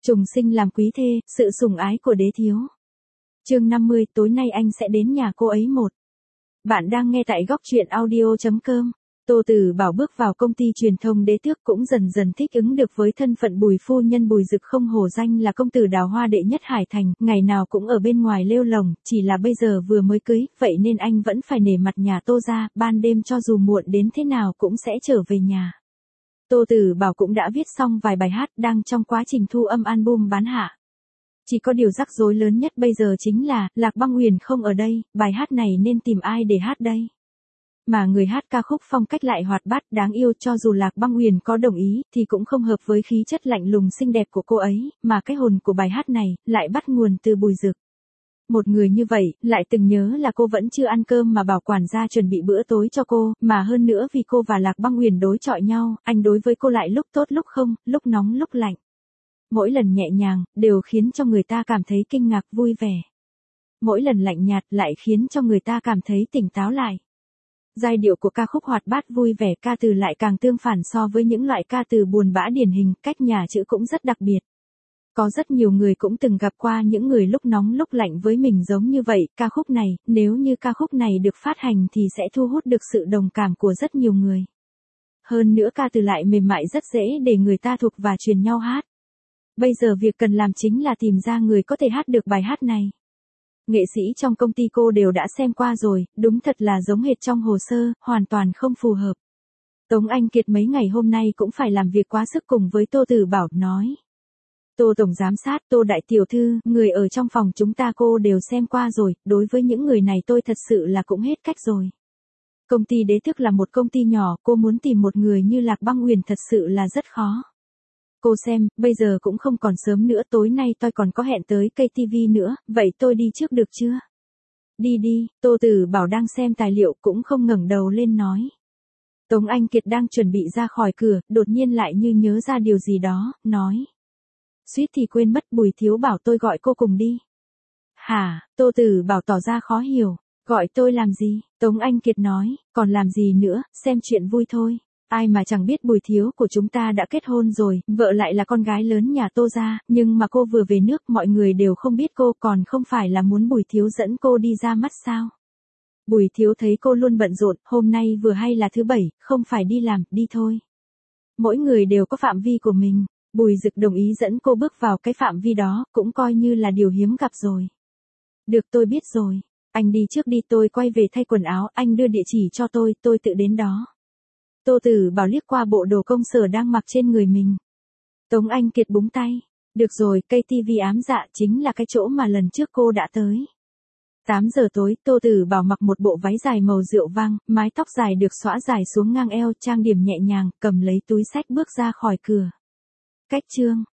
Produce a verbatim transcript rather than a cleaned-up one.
Trùng sinh làm quý thê, sự sủng ái của đế thiếu. Chương năm mươi, tối nay anh sẽ đến nhà cô ấy một. Bạn đang nghe tại góc truyện audio chấm com. Tô Tử Bảo bước vào công ty truyền thông Đế Tước cũng dần dần thích ứng được với thân phận Bùi phu nhân Bùi Dực, không hổ danh là công tử đào hoa đệ nhất Hải Thành, ngày nào cũng ở bên ngoài lêu lồng, chỉ là bây giờ vừa mới cưới, vậy nên anh vẫn phải nể mặt nhà Tô ra, ban đêm cho dù muộn đến thế nào cũng sẽ trở về nhà. Tô Tử Bảo cũng đã viết xong vài bài hát, đang trong quá trình thu âm album bán hạ. Chỉ có điều rắc rối lớn nhất bây giờ chính là, Lạc Băng Uyển không ở đây, bài hát này nên tìm ai để hát đây? Mà người hát ca khúc phong cách lại hoạt bát đáng yêu, cho dù Lạc Băng Uyển có đồng ý, thì cũng không hợp với khí chất lạnh lùng xinh đẹp của cô ấy, mà cái hồn của bài hát này, lại bắt nguồn từ Bùi Dực. Một người như vậy, lại từng nhớ là cô vẫn chưa ăn cơm mà bảo quản gia chuẩn bị bữa tối cho cô, mà hơn nữa vì cô và Lạc Băng Uyển đối chọi nhau, anh đối với cô lại lúc tốt lúc không, lúc nóng lúc lạnh. Mỗi lần nhẹ nhàng, đều khiến cho người ta cảm thấy kinh ngạc vui vẻ. Mỗi lần lạnh nhạt lại khiến cho người ta cảm thấy tỉnh táo lại. Giai điệu của ca khúc hoạt bát vui vẻ, ca từ lại càng tương phản so với những loại ca từ buồn bã điển hình, cách nhà chữ cũng rất đặc biệt. Có rất nhiều người cũng từng gặp qua những người lúc nóng lúc lạnh với mình giống như vậy, ca khúc này, nếu như ca khúc này được phát hành thì sẽ thu hút được sự đồng cảm của rất nhiều người. Hơn nữa ca từ lại mềm mại rất dễ để người ta thuộc và truyền nhau hát. Bây giờ việc cần làm chính là tìm ra người có thể hát được bài hát này. Nghệ sĩ trong công ty cô đều đã xem qua rồi, đúng thật là giống hệt trong hồ sơ, hoàn toàn không phù hợp. Tống Anh Kiệt mấy ngày hôm nay cũng phải làm việc quá sức cùng với Tô Tử Bảo, nói. Tô Tổng Giám sát, Tô Đại Tiểu Thư, người ở trong phòng chúng ta cô đều xem qua rồi, đối với những người này tôi thật sự là cũng hết cách rồi. Công ty Đế Tước là một công ty nhỏ, cô muốn tìm một người như Lạc Băng Uyển thật sự là rất khó. Cô xem, bây giờ cũng không còn sớm nữa, tối nay tôi còn có hẹn tới ca tê vê nữa, vậy tôi đi trước được chưa? Đi đi, Tô Tử Bảo đang xem tài liệu cũng không ngẩng đầu lên nói. Tống Anh Kiệt đang chuẩn bị ra khỏi cửa, đột nhiên lại như nhớ ra điều gì đó, nói. Suýt thì quên mất, Bùi thiếu bảo tôi gọi cô cùng đi. Hả, Tô Tử Bảo tỏ ra khó hiểu, gọi tôi làm gì? Tống Anh Kiệt nói, còn làm gì nữa, xem chuyện vui thôi. Ai mà chẳng biết Bùi thiếu của chúng ta đã kết hôn rồi, vợ lại là con gái lớn nhà Tô ra, nhưng mà cô vừa về nước mọi người đều không biết cô, còn không phải là muốn Bùi thiếu dẫn cô đi ra mắt sao? Bùi thiếu thấy cô luôn bận rộn, hôm nay vừa hay là thứ bảy, không phải đi làm, đi thôi. Mỗi người đều có phạm vi của mình, Bùi Dực đồng ý dẫn cô bước vào cái phạm vi đó, cũng coi như là điều hiếm gặp rồi. Được, tôi biết rồi, anh đi trước đi, tôi quay về thay quần áo, anh đưa địa chỉ cho tôi, tôi tự đến đó. Tô Tử Bảo liếc qua bộ đồ công sở đang mặc trên người mình. Tống Anh Kiệt búng tay. Được rồi, ca tê vê ám dạ chính là cái chỗ mà lần trước cô đã tới. tám giờ tối, Tô Tử Bảo mặc một bộ váy dài màu rượu vang, mái tóc dài được xõa dài xuống ngang eo, trang điểm nhẹ nhàng, cầm lấy túi xách bước ra khỏi cửa. Cách chương.